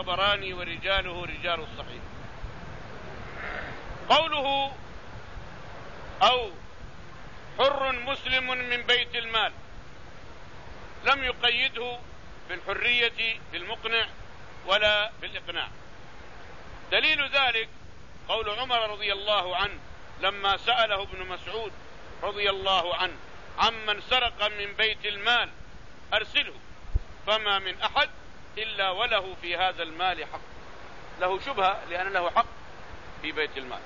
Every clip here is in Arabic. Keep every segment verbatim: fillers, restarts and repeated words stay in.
الطبراني ورجاله رجال الصحيح. قوله أو حر مسلم من بيت المال لم يقيده بالحرية بالمقنع ولا بالإقناع. دليل ذلك قول عمر رضي الله عنه لما سأله ابن مسعود رضي الله عنه عمن سرق من بيت المال أرسله فما من أحد إلا وله في هذا المال حق. له شبهة لأن له حق في بيت المال.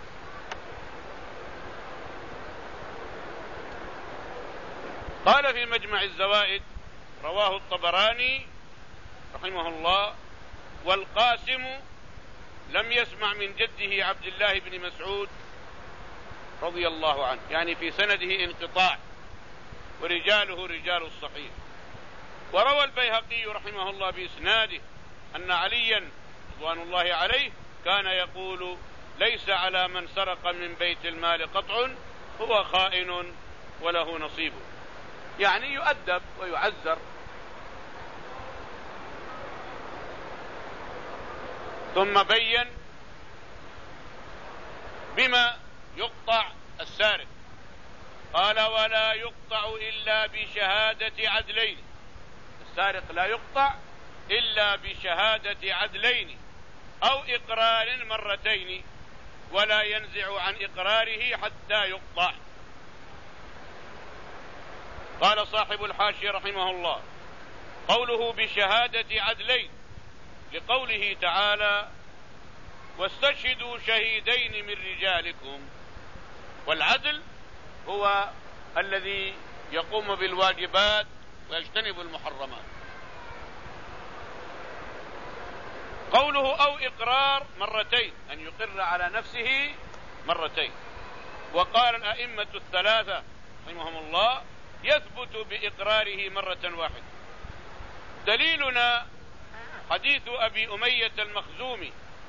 قال في مجمع الزوائد رواه الطبراني رحمه الله والقاسم لم يسمع من جده عبد الله بن مسعود رضي الله عنه، يعني في سنده انقطاع ورجاله رجال الصحيح. وروى البيهقي رحمه الله بإسناده أن عليا رضوان الله عليه كان يقول ليس على من سرق من بيت المال قطع هو خائن وله نصيبه، يعني يؤدب ويعزر. ثم بين بما يقطع السارق، قال ولا يقطع إلا بشهادة عدلين. السارق لا يقطع إلا بشهادة عدلين أو إقرار مرتين ولا ينزع عن إقراره حتى يقطع. قال صاحب الحاشية رحمه الله قوله بشهادة عدلين لقوله تعالى واستشهدوا شهيدين من رجالكم، والعدل هو الذي يقوم بالواجبات ويجتنب المحرمات. قوله أو إقرار مرتين أن يقر على نفسه مرتين. وقال الأئمة الثلاثة رحمهم الله يثبت بإقراره مرة واحدة. دليلنا حديث أبي أمية المخزومي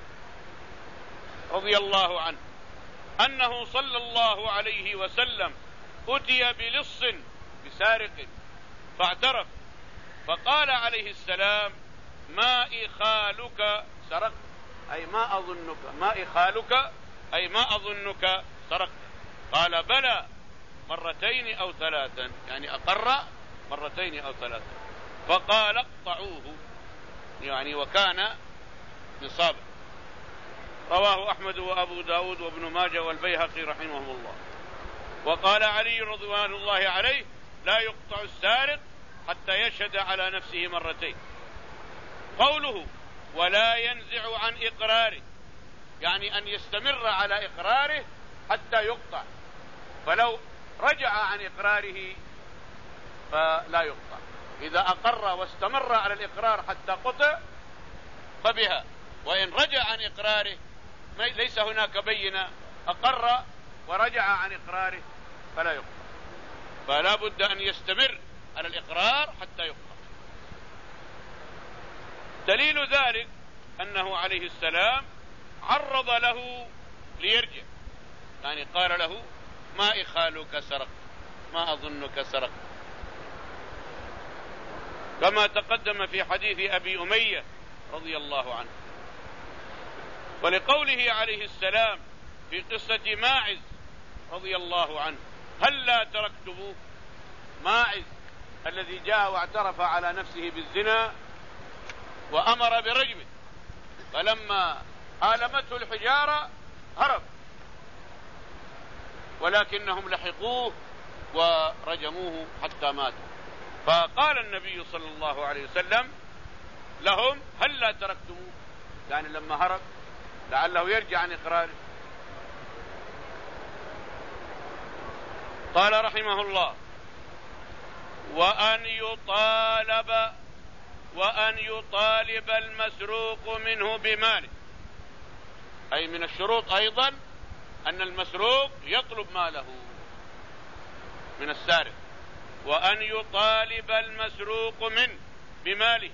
رضي الله عنه أنه صلى الله عليه وسلم أتي بلص بسارق فاعترف فقال عليه السلام ما إخالك سرقت، أي ما أظنك ما إخالك أي ما أظنك سرقت. قال بلى مرتين أو ثلاثا، يعني أقر مرتين أو ثلاثا. فقال اقطعوه، يعني وكان نصابا. رواه أحمد وأبو داود وابن ماجه والبيهقي رحمهم الله. وقال علي رضوان الله عليه لا يقطع السارق حتى يشهد على نفسه مرتين. قوله ولا ينزع عن إقراره، يعني أن يستمر على إقراره حتى يقطع، فلو رجع عن إقراره فلا يقطع. إذا أقر واستمر على الإقرار حتى قطع فبها، وإن رجع عن إقراره ليس هناك بينة، أقر ورجع عن إقراره فلا يقطع. فلا بد أن يستمر على الإقرار حتى يقطع. دليل ذلك أنه عليه السلام عرض له ليرجع، يعني قال له ما إخالك سرقت، ما أظنك سرقت، كما تقدم في حديث أبي أمية رضي الله عنه. ولقوله عليه السلام في قصة ماعز رضي الله عنه هل لا تركتموه، ماعز الذي جاء واعترف على نفسه بالزنا وأمر برجمه، فلما آلمته الحجارة هرب، ولكنهم لحقوه ورجموه حتى مات. فقال النبي صلى الله عليه وسلم لهم هل لا تركتموه، يعني لما هرب لعله يرجع عن إقراره. قال رحمه الله وأن يطالب وأن يطالب المسروق منه بماله، أي من الشروط أيضا أن المسروق يطلب ماله من السارق. وأن يطالب المسروق منه بماله.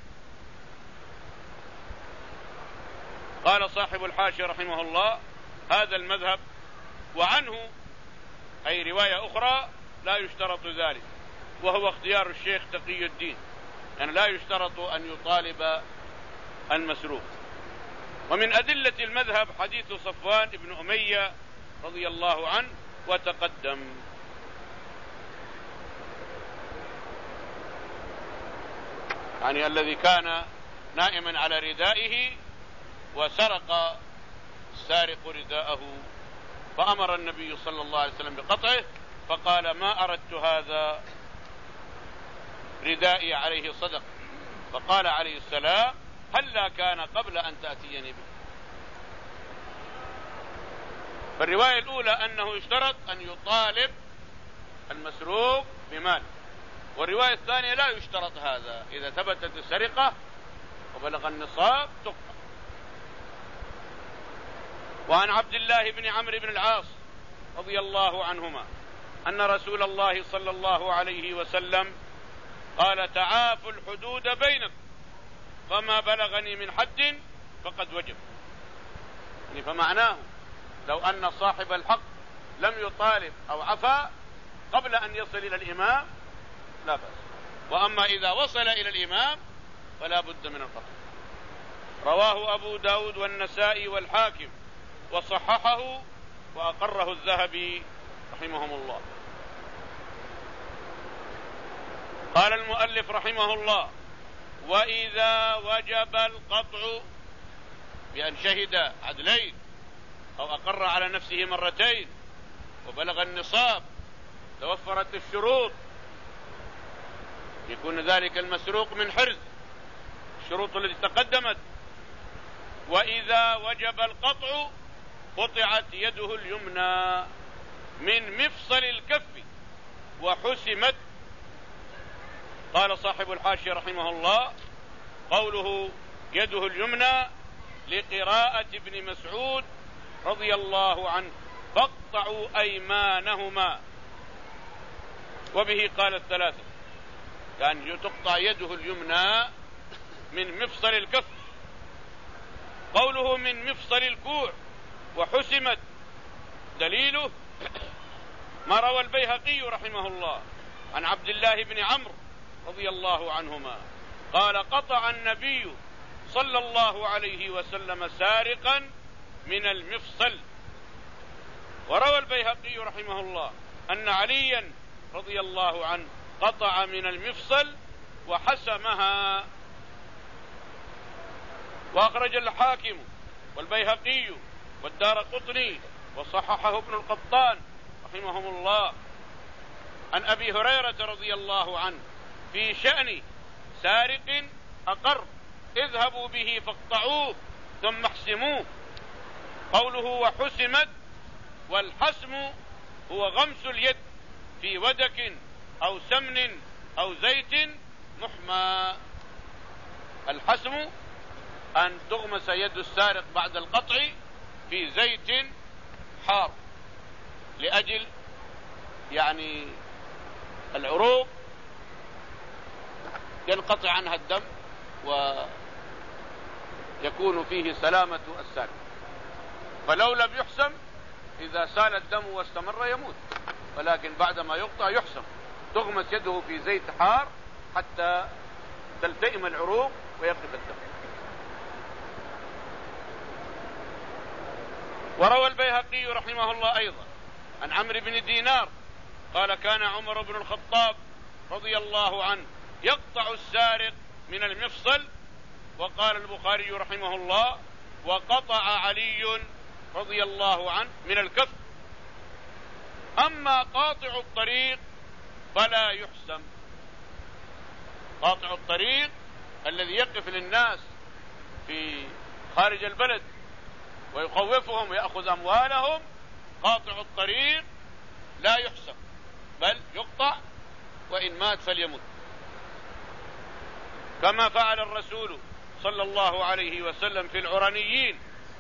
قال صاحب الحاشية رحمه الله هذا المذهب، وعنه أي رواية أخرى لا يشترط ذلك، وهو اختيار الشيخ تقي الدين، يعني لا يشترط أن يطالب المسروق. ومن أدلة المذهب حديث صفوان بن أمية رضي الله عنه وتقدم. يعني الذي كان نائما على ردائه وسرق السارق رداءه، فأمر النبي صلى الله عليه وسلم بقطعه، فقال: ما أردت هذا، ردائي عليه صدق. فقال عليه السلام: هلا كان قبل أن تأتيني به. فالرواية الأولى أنه يشترط أن يطالب المسروق بمال، والرواية الثانية لا يشترط هذا، إذا ثبتت السرقة وبلغ النصاب تقطع. وعن عبد الله بن عمرو بن العاص رضي الله عنهما أن رسول الله صلى الله عليه وسلم قال: تعافوا الحدود بينكم، فما بلغني من حد فقد وجب. يعني فمعناه لو أن صاحب الحق لم يطالب أو عفا قبل أن يصل إلى الإمام لا بأس، وأما إذا وصل إلى الإمام فلا بد من القطع. رواه أبو داود والنسائي والحاكم وصححه وأقره الذهبي رحمهم الله. قال المؤلف رحمه الله: وإذا وجب القطع بأن شهد عدلين أو أقر على نفسه مرتين وبلغ النصاب، توفرت الشروط، يكون ذلك المسروق من حرز الشروط التي تقدمت. وإذا وجب القطع قطعت يده اليمنى من مفصل الكف وحسمت. قال صاحب الحاشية رحمه الله: قوله يده اليمنى لقراءة ابن مسعود رضي الله عنه: فاقطعوا أيمانهما. وبه قال الثلاثة، يعني تقطع يده اليمنى من مفصل الكف. قوله من مفصل الكوع وحسمت دليله ما روى البيهقي رحمه الله عن عبد الله بن عمرو رضي الله عنهما قال: قطع النبي صلى الله عليه وسلم سارقا من المفصل. وروى البيهقي رحمه الله أن عليا رضي الله عنه قطع من المفصل وحسمها. وأخرج الحاكم والبيهقي والدارقطني وصححه ابن القطان رحمهم الله عن أبي هريرة رضي الله عنه في شأن سارق أقر: اذهبوا به فاقطعوه ثم احسموه. قوله وحسمت، والحسم هو غمس اليد في ودك أو سمن أو زيت محمى. الحسم أن تغمس يد السارق بعد القطع في زيت حار لأجل يعني العروق ينقطع عنها الدم ويكون فيه سلامة السارق. فلو لم يحسم إذا سال الدم واستمر يموت، ولكن بعدما يقطع يحسم، تغمس يده في زيت حار حتى تلتئم العروق ويقف الدم. وروى البيهقي رحمه الله أيضا عن عمرو بن دينار قال: كان عمر بن الخطاب رضي الله عنه يقطع السارق من المفصل. وقال البخاري رحمه الله: وقطع علي رضي الله عنه من الكف. أما قاطع الطريق فلا يحسم. قاطع الطريق الذي يقف للناس في خارج البلد ويخوفهم ويأخذ أموالهم، قاطع الطريق لا يحسم، بل يقطع، وإن مات فليمت، كما فعل الرسول صلى الله عليه وسلم في العرنيين.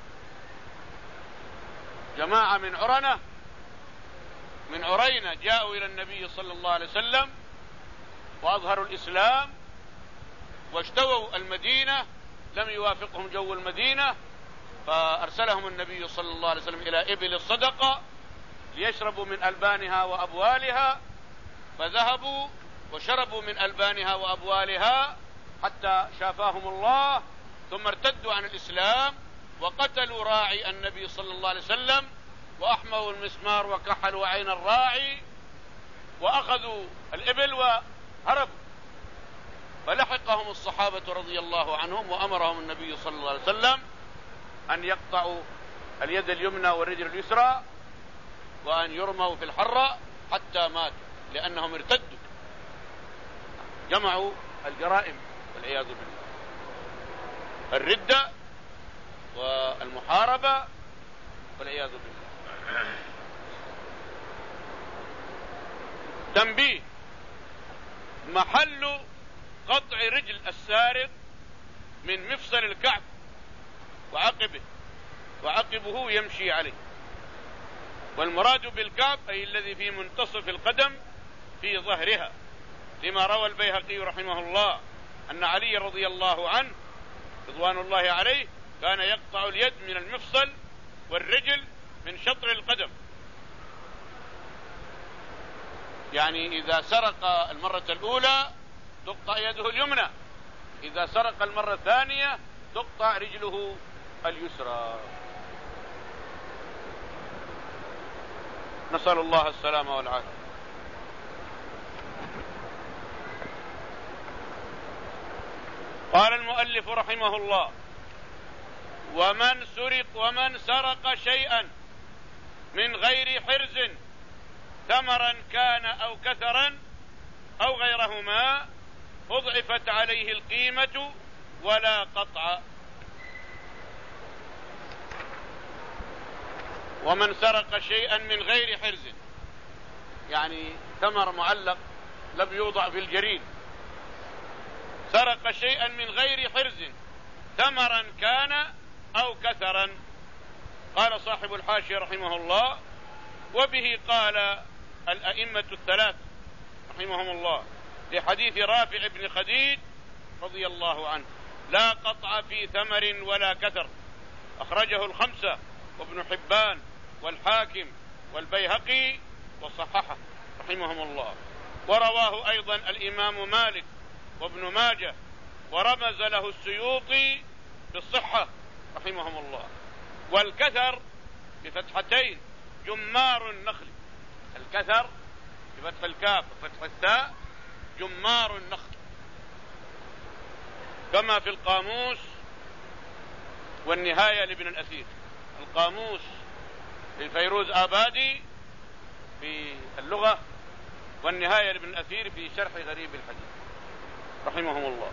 جماعة من عرنة من عرينة جاءوا إلى النبي صلى الله عليه وسلم وأظهروا الإسلام واشتووا المدينة، لم يوافقهم جو المدينة، فأرسلهم النبي صلى الله عليه وسلم إلى إبل الصدقة ليشربوا من ألبانها وأبوالها، فذهبوا وشربوا من ألبانها وأبوالها حتى شافاهم الله ثم ارتدوا عن الإسلام وقتلوا راعي النبي صلى الله عليه وسلم وأحموا المسمار وكحلوا عين الراعي وأخذوا الإبل وهربوا، فلحقهم الصحابة رضي الله عنهم وأمرهم النبي صلى الله عليه وسلم أن يقطعوا اليد اليمنى والرجل اليسرى وأن يرموا في الحرة حتى ماتوا، لأنهم ارتدوا، جمعوا الجرائم والعياذ بالله، الردة والمحاربة والعياذ بالله. تنبيه: محل قطع رجل السارق من مفصل الكعب وعقبه، وعقبه يمشي عليه، والمراد بالكعب أي الذي في منتصف القدم في ظهرها، لما روى البيهقي رحمه الله أن علي رضي الله عنه رضوان الله عليه كان يقطع اليد من المفصل والرجل من شطر القدم، يعني إذا سرق المرة الأولى تقطع يده اليمنى، إذا سرق المرة الثانية تقطع رجله اليسرى. نسأل الله السلامة والعافية. قال المؤلف رحمه الله: ومن سرق ومن سرق شيئا من غير حرز ثمرا كان أو كثرا أو غيرهما أضعفت عليه القيمة ولا قطع. ومن سرق شيئا من غير حرز، يعني ثمر معلق لم يوضع في الجريد، سرق شيئا من غير حرز ثمرا كان أو كثرا. قال صاحب الحاشية رحمه الله: وبه قال الأئمة الثلاث رحمهم الله لحديث رافع بن خديج رضي الله عنه: لا قطع في ثمر ولا كثر. أخرجه الخمسة وابن حبان والحاكم والبيهقي وصححه رحمهم الله. ورواه أيضا الإمام مالك وابن ماجه، ورمز له السيوطي بالصحة رحمهم الله. والكثر بفتحتين جمار النخل، الكثر بفتح الكاف وفتح التاء جمار النخل، كما في القاموس والنهاية لابن الأثير. القاموس للفيروز آبادي في اللغة، والنهاية لابن الأثير في شرح غريب الحديث رحمهم الله.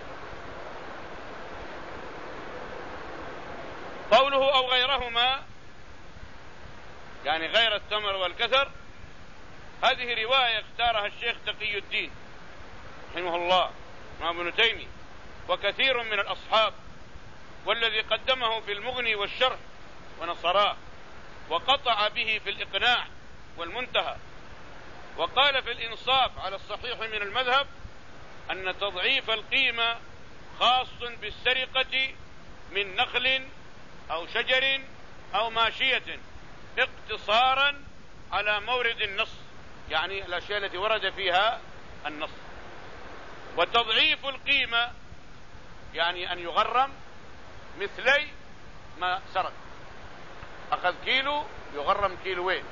قوله أو غيرهما يعني غير الثمر والكثر، هذه رواية اختارها الشيخ تقي الدين رحمه الله مع ابن تيمية وكثير من الأصحاب، والذي قدمه في المغني والشرح ونصراه، وقطع به في الإقناع والمنتهى. وقال في الإنصاف على الصحيح من المذهب أن تضعيف القيمة خاص بالسرقة من نخل أو شجر أو ماشية اقتصارا على مورد النص، يعني الأشياء التي ورد فيها النص. وتضعيف القيمة يعني أن يغرم مثلي ما سرق، أخذ كيلو يغرم كيلوين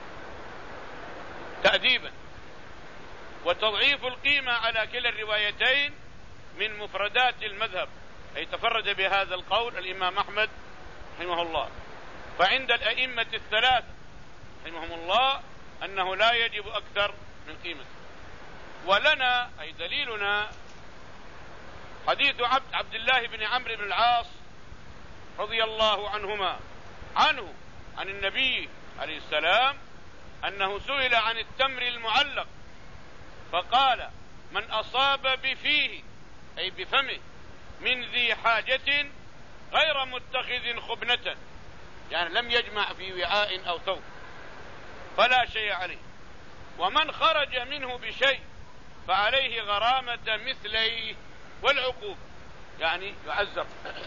تأديبا. وتضعيف القيمة على كلا الروايتين من مفردات المذهب، أي تفرد بهذا القول الإمام أحمد رحمه الله. فعند الأئمة الثلاثة رحمهم الله أنه لا يجب أكثر من قيمته. ولنا أي دليلنا حديث عبد, عبد الله بن عمرو بن العاص رضي الله عنهما عنه عن النبي عليه السلام أنه سئل عن التمر المعلق فقال: من أصاب بفيه أي بفمه من ذي حاجة غير متخذ خبنة، يعني لم يجمع في وعاء أو ثوب، فلا شيء عليه. ومن خرج منه بشيء فعليه غرامة مثليه والعقوب، يعني يعذر.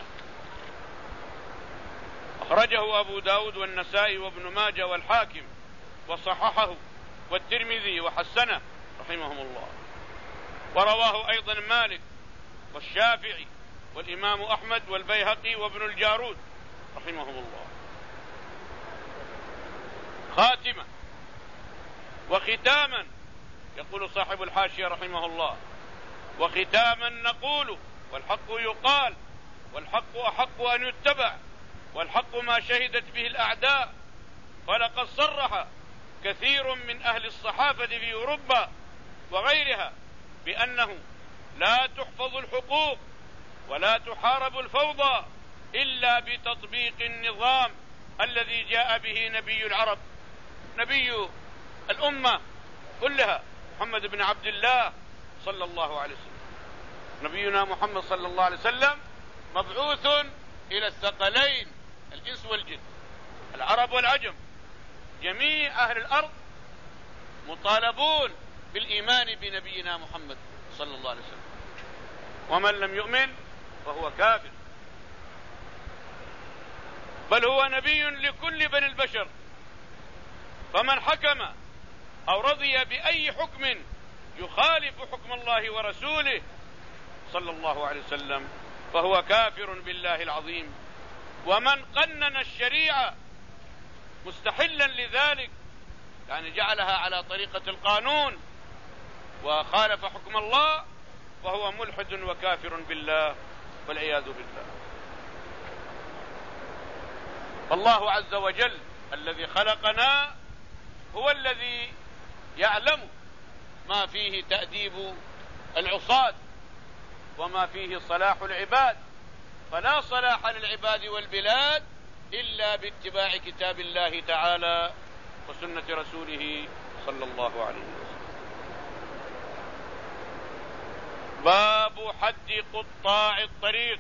أخرجه أبو داود والنسائي وابن ماجه والحاكم وصححه والترمذي وحسنه رحمهم الله. ورواه أيضا مالك والشافعي والإمام أحمد والبيهقي وابن الجارود رحمهم الله. خاتمة وختاما يقول صاحب الحاشية رحمه الله: وختاما نقول والحق يقال، والحق أحق أن يتبع، والحق ما شهدت به الأعداء. فلقد صرح كثير من أهل الصحافة في أوروبا وغيرها بأنه لا تحفظ الحقوق ولا تحارب الفوضى إلا بتطبيق النظام الذي جاء به نبي العرب، نبي الأمة كلها، محمد بن عبد الله صلى الله عليه وسلم. نبينا محمد صلى الله عليه وسلم مبعوث إلى الثقلين الإنس والجن، العرب والعجم، جميع أهل الأرض مطالبون بالإيمان بنبينا محمد صلى الله عليه وسلم، ومن لم يؤمن فهو كافر. بل هو نبي لكل بني البشر، فمن حكم أو رضي بأي حكم يخالف حكم الله ورسوله صلى الله عليه وسلم فهو كافر بالله العظيم. ومن قنن الشريعة مستحلا لذلك، يعني جعلها على طريقة القانون وخالف حكم الله، فهو ملحد وكافر بالله والعياذ بالله. الله عز وجل الذي خلقنا هو الذي يعلم ما فيه تأديب العصاة وما فيه صلاح العباد، فلا صلاح للعباد والبلاد إلا باتباع كتاب الله تعالى وسنة رسوله صلى الله عليه وسلم. باب حد قطاع الطريق،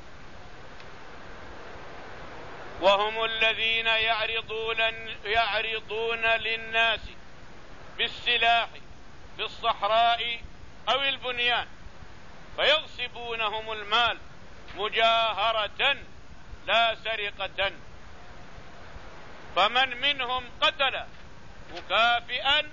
وهم الذين يعرضون, يعرضون للناس بالسلاح في الصحراء أو البنيان فيغصبونهم المال مجاهرة لا سرقة. فمن منهم قتل مكافئا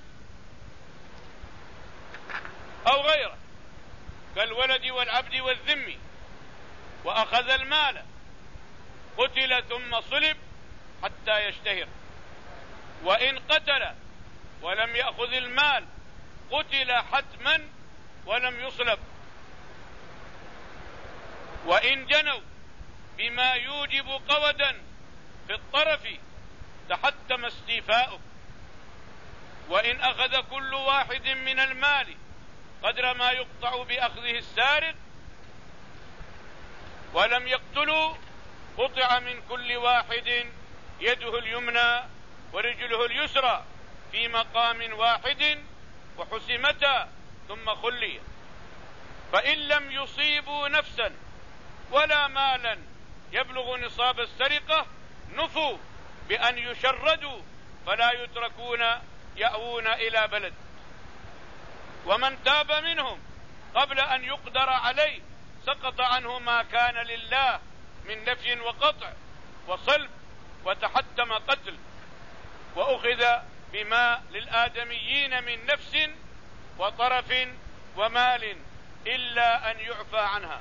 أو غيره كالولد والعبد والذم وأخذ المال قتل ثم صلب حتى يشتهر، وإن قتل ولم يأخذ المال قتل حتما ولم يصلب، وإن جنوا بما يوجب قودا في الطرف تحتم استيفاؤه، وإن أخذ كل واحد من المال قدر ما يقطع بأخذه السارق ولم يقتلوا قطع من كل واحد يده اليمنى ورجله اليسرى في مقام واحد وحسمتا ثم خليا. فإن لم يصيبوا نفسا ولا مالا يبلغ نصاب السرقة نفوا بأن يشردوا فلا يتركون يأوون إلى بلد. ومن تاب منهم قبل أن يقدر عليه سقط عنه ما كان لله من نفي وقطع وصلب وتحتم قتل، وأخذ بما للآدميين من نفس وطرف ومال إلا أن يعفى عنها.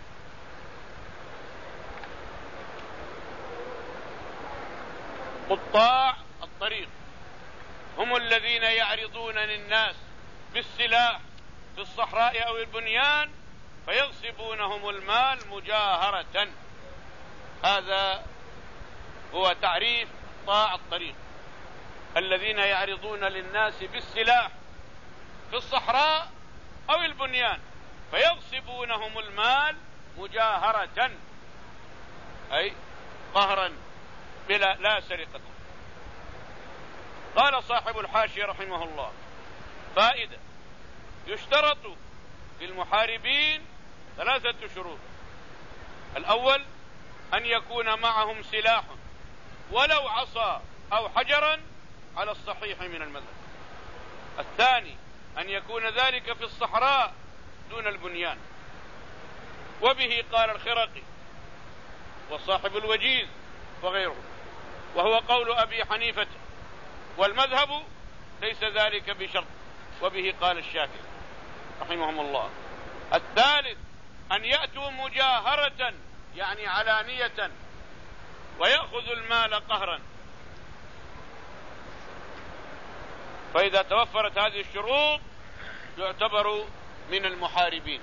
قطاع الطريق هم الذين يعرضون للناس بالسلاح في الصحراء أو البنيان فيغصبونهم المال مجاهرة. هذا هو تعريف قطاع الطريق، الذين يعرضون للناس بالسلاح في الصحراء أو البنيان فيغصبونهم المال مجاهرة، أي قهرا بلا لا سرقة. قال صاحب الحاشية رحمه الله: فائدة: يشترط في المحاربين ثلاثة شروط. الأول أن يكون معهم سلاح ولو عصا أو حجرا على الصحيح من المذهب. الثاني أن يكون ذلك في الصحراء دون البنيان، وبه قال الخرقي وصاحب الوجيز وغيره، وهو قول أبي حنيفة، والمذهب ليس ذلك بشرط، وبه قال الشافعي رحمهم الله. الثالث أن يأتوا مجاهرة يعني علانية ويأخذوا المال قهرا. فإذا توفرت هذه الشروط يعتبر من المحاربين.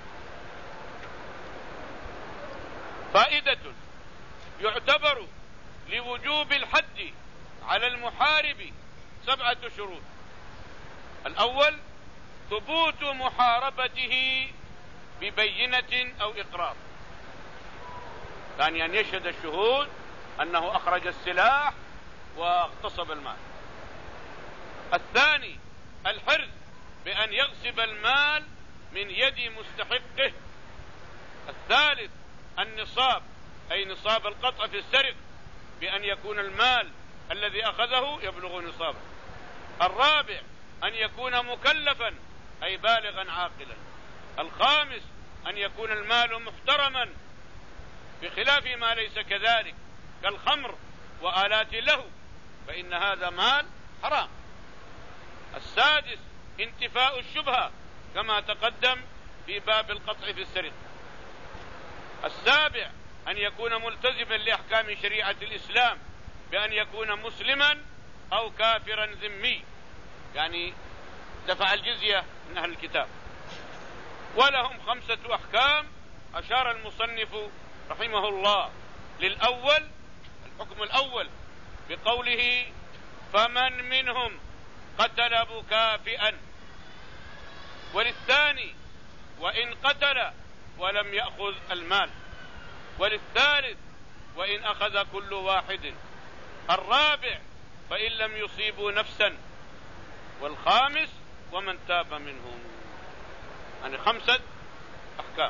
فائدة: يعتبر لوجوب الحد على المحارب سبعة شروط. الأول: ثبوت محاربته ببينة أو إقرار، يعني أن يشهد الشهود أنه أخرج السلاح واغتصب المال. الثاني: الحرز بأن يغصب المال من يد مستحقه. الثالث: النصاب أي نصاب القطع في السرق، بأن يكون المال الذي أخذه يبلغ نصابه. الرابع: أن يكون مكلفا أي بالغا عاقلا. الخامس: أن يكون المال محترما بخلاف ما ليس كذلك كالخمر وآلات له، فإن هذا مال حرام. السادس: انتفاء الشبهة كما تقدم في باب القطع في السرقة. السابع: أن يكون ملتزما لأحكام شريعة الإسلام بأن يكون مسلما أو كافرا ذمي، يعني دفع الجزية من أهل الكتاب. ولهم خمسة أحكام أشار المصنف رحمه الله للأول، الحكم الأول بقوله: فمن منهم قتل مكافئا. وللثاني: وإن قتل ولم يأخذ المال. وللثالث: وإن أخذ كل واحد. الرابع: فإن لم يصيبوا نفسا. والخامس: ومن تاب منهم. يعني خمسة أحكام.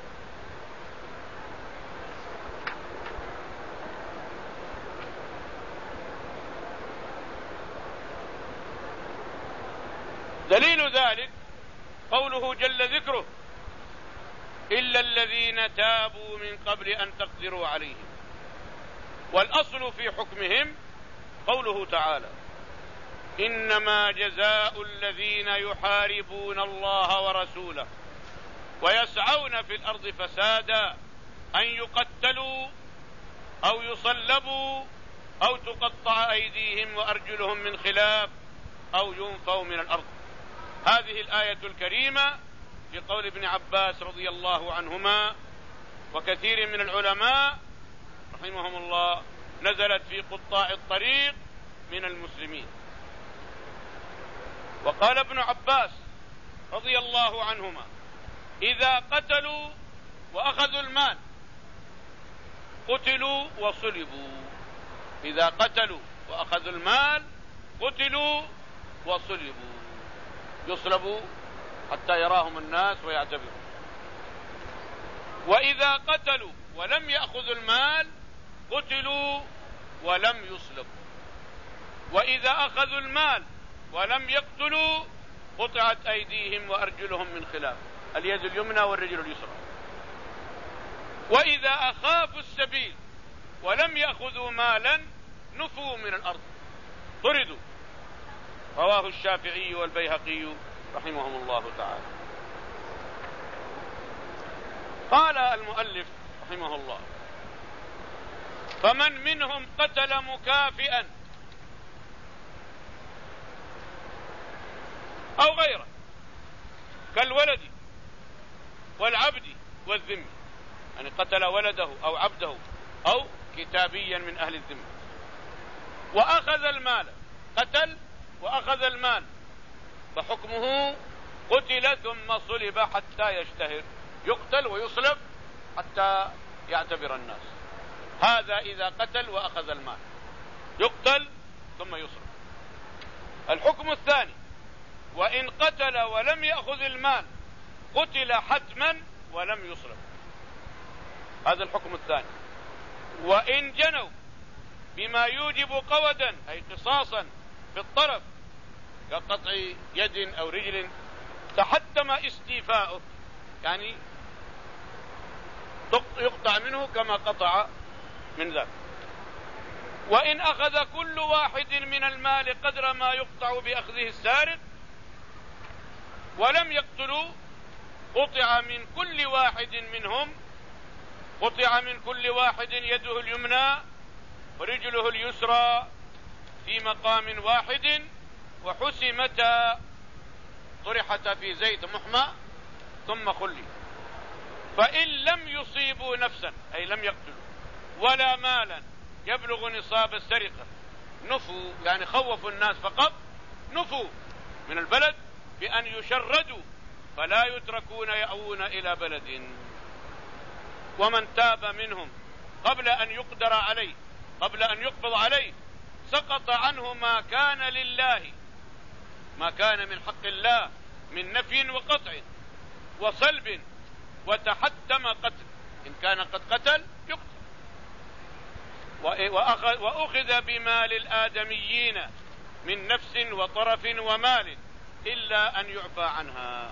دليل ذلك قوله جل ذكره: إلا الذين تابوا من قبل أن تقدروا عليهم. والأصل في حكمهم قوله تعالى: إنما جزاء الذين يحاربون الله ورسوله ويسعون في الأرض فسادا أن يقتلوا أو يصلبوا أو تقطع أيديهم وأرجلهم من خلاف أو ينفوا من الأرض. هذه الآية الكريمة في قول ابن عباس رضي الله عنهما وكثير من العلماء رحمهم الله نزلت في قطاع الطريق من المسلمين. وقال ابن عباس رضي الله عنهما: إذا قتلوا وأخذوا المال قتلوا وصلبوا. إذا قتلوا وأخذوا المال قتلوا وصلبوا، يصلبوا حتى يراهم الناس ويعتبروا. وإذا قتلوا ولم يأخذوا المال قتلوا ولم يصلبوا. وإذا أخذوا المال ولم يقتلوا قطعت أيديهم وأرجلهم من خلاف، اليد اليمنى والرجل اليسرى. وإذا أخافوا السبيل ولم يأخذوا مالا نفوا من الأرض، طردوا. رواه الشافعي والبيهقي رحمهم الله تعالى. قال المؤلف رحمه الله: فمن منهم قتل مكافئا أو غيره كالولد والعبد والذمي، يعني قتل ولده أو عبده أو كتابيا من أهل الذمة، وأخذ المال، قتل وأخذ المال، فحكمه قتل ثم صلب حتى يشتهر، يقتل ويصلب حتى يعتبر الناس. هذا إذا قتل وأخذ المال، يقتل ثم يصلب. الحكم الثاني: وإن قتل ولم يأخذ المال قتل حتما ولم يصلب. هذا الحكم الثاني. وإن جنوا بما يوجب قودا أي قصاصا في الطرف كقطع يد أو رجل تحتم استيفاؤه، يعني يقطع منه كما قطع من ذاك. وإن أخذ كل واحد من المال قدر ما يقطع بأخذه السارق ولم يقتلوا قطع من كل واحد منهم قطع من كل واحد يده اليمنى ورجله اليسرى في مقام واحد، وحسمتا طرحتا في زيت محمى ثم خلي. فإن لم يصيبوا نفسا أي لم يقتلوا ولا مالا يبلغ نصاب السرقة نفوا، يعني خوفوا الناس فقط، نفوا من البلد بأن يشردوا فلا يتركون يأوون إلى بلد. ومن تاب منهم قبل أن يقدر عليه قبل أن يقبض عليه سقط عنه ما كان لله ما كان من حق الله من نفي وقطع وصلب وتحتم قتل، إن كان قد قتل يقتل. وأخذ بمال الآدميين من نفس وطرف ومال إلا أن يعفى عنها.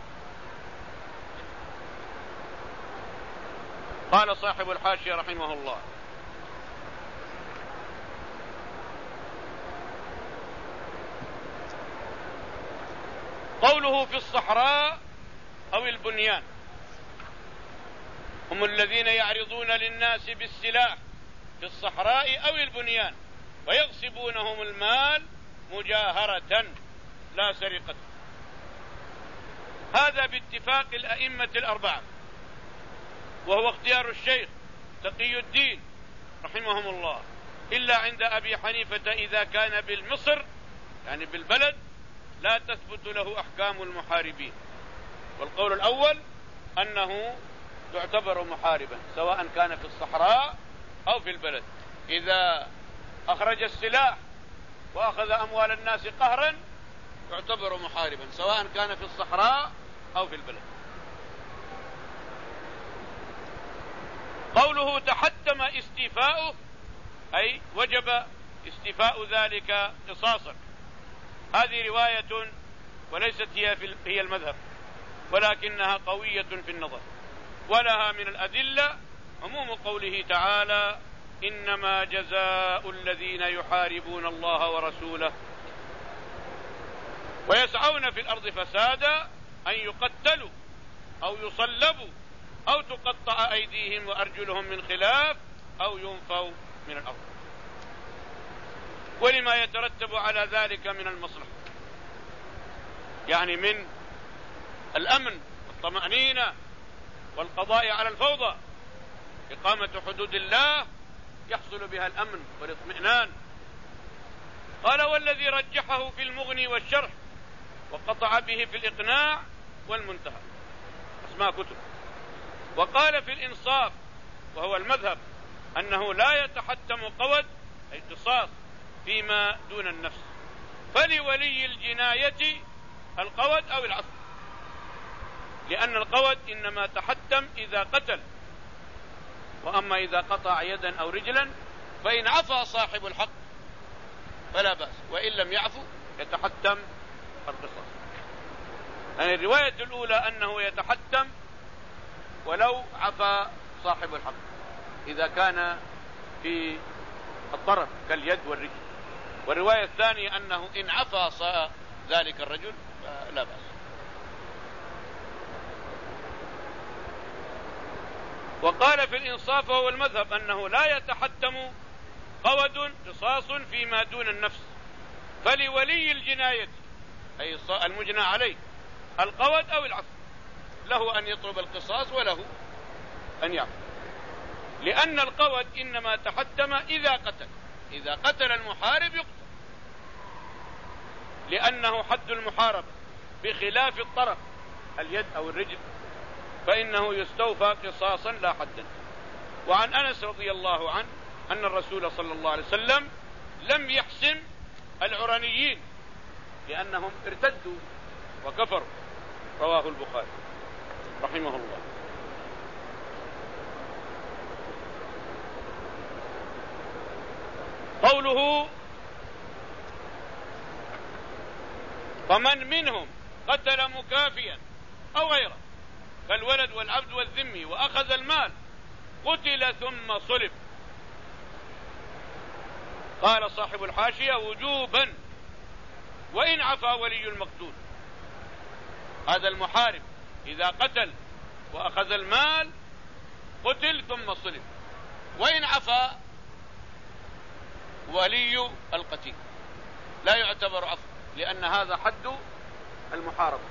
قال صاحب الحاشية رحمه الله: قوله في الصحراء أو البنيان هم الذين يعرضون للناس بالسلاح في الصحراء أو البنيان ويغصبونهم المال مجاهرة لا سرقة. هذا باتفاق الأئمة الأربعة، وهو اختيار الشيخ تقي الدين رحمهم الله، إلا عند أبي حنيفة إذا كان بالمصر يعني بالبلد لا تثبت له أحكام المحاربين. والقول الأول أنه يعتبر محاربا سواء كان في الصحراء أو في البلد، إذا أخرج السلاح وأخذ أموال الناس قهرا يعتبر محاربا سواء كان في الصحراء أو في البلد. قوله تحتم استيفاؤه أي وجب استيفاء ذلك قصاصا. هذه رواية وليست هي, في هي المذهب، ولكنها قوية في النظر، ولها من الأدلة عموم قوله تعالى: إنما جزاء الذين يحاربون الله ورسوله ويسعون في الأرض فسادا أن يقتلوا أو يصلبوا أو تقطع أيديهم وأرجلهم من خلاف أو ينفوا من الأرض، ولما يترتب على ذلك من المصلحة، يعني من الأمن والطمأنينة والقضاء على الفوضى. إقامة حدود الله يحصل بها الأمن والاطمئنان. قال: والذي رجحه في المغني والشرح وقطع به في الإقناع والمنتهى، اسماء كتب. وقال في الإنصاف وهو المذهب أنه لا يتحتم قود أي قصاص فيما دون النفس، فلولي الجناية القود أو العفو، لأن القود إنما تحتم إذا قتل، وأما إذا قطع يدا أو رجلا فإن عفى صاحب الحق فلا بأس، وإن لم يعفو يتحتم القصاص. يعني الرواية الأولى أنه يتحتم ولو عفى صاحب الحق إذا كان في الطرف كاليد والرجل، والرواية الثانية أنه إن عفى ذلك الرجل لا بأس. وقال في الإنصاف وهو المذهب أنه لا يتحتم قود قصاص فيما دون النفس، فلولي الجناية أي المجنى عليه القود أو العفو، له أن يطلب القصاص وله أن يعفو، لأن القود إنما تحتم إذا قتل، إذا قتل المحارب يقتل، لأنه حد المحاربة، بخلاف الطرف اليد أو الرجل فإنه يستوفى قصاصا لا حدا. وعن أنس رضي الله عنه أن الرسول صلى الله عليه وسلم لم يحسم العرانيين لأنهم ارتدوا وكفروا، رواه البخاري رحمه الله. قوله: فمن منهم قتل مكافيا أو غيره كالولد والعبد والذمي وأخذ المال قتل ثم صلب. قال صاحب الحاشية: وجوبا وإن عفا ولي المقتول. هذا المحارب إذا قتل وأخذ المال قتل ثم صلب، وإن عفا ولي القتيل لا يعتبر عفو، لأن هذا حد المحاربة.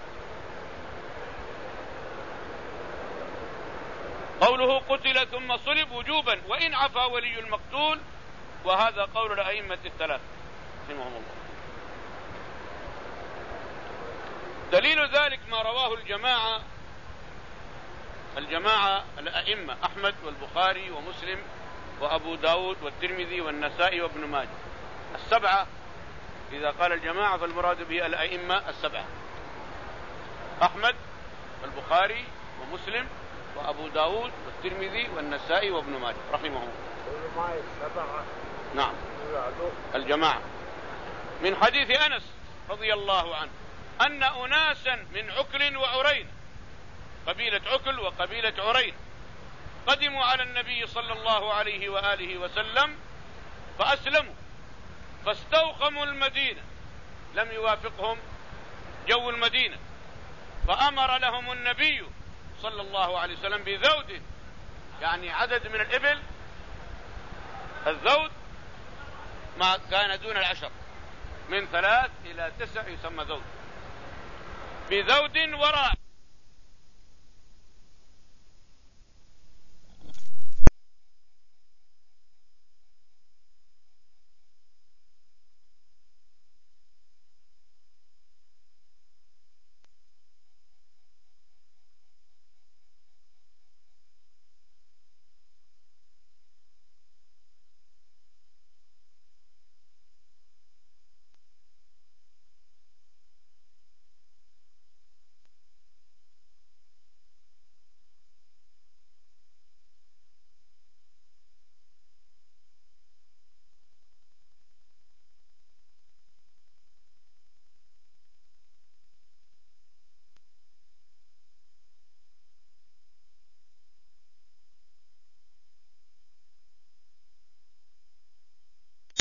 قوله قتل ثم صلب وجوبا وإن عفا ولي المقتول، وهذا قول الأئمة الثلاث رحمهم الله. دليل ذلك ما رواه الجماعة الجماعة الأئمة أحمد والبخاري ومسلم وأبو داود والترمذي والنسائي وابن ماجه، السبعة. إذا قال الجماعة فالمراد به الأئمة السبعة: أحمد والبخاري ومسلم وأبو داود والترمذي والنسائي وابن ماجه رحمهم الله. نعم، الجماعة. من حديث أنس رضي الله عنه أن أناسا من عكل وعرين، قبيلة عكل وقبيلة عرين، قدموا على النبي صلى الله عليه وآله وسلم فأسلموا، فاستوخموا المدينة، لم يوافقهم جو المدينة، فأمر لهم النبي صلى الله عليه وسلم بذود، يعني عدد من الإبل، الذود ما كان دون العشر، من ثلاث إلى تسع يسمى ذود، بذود وراء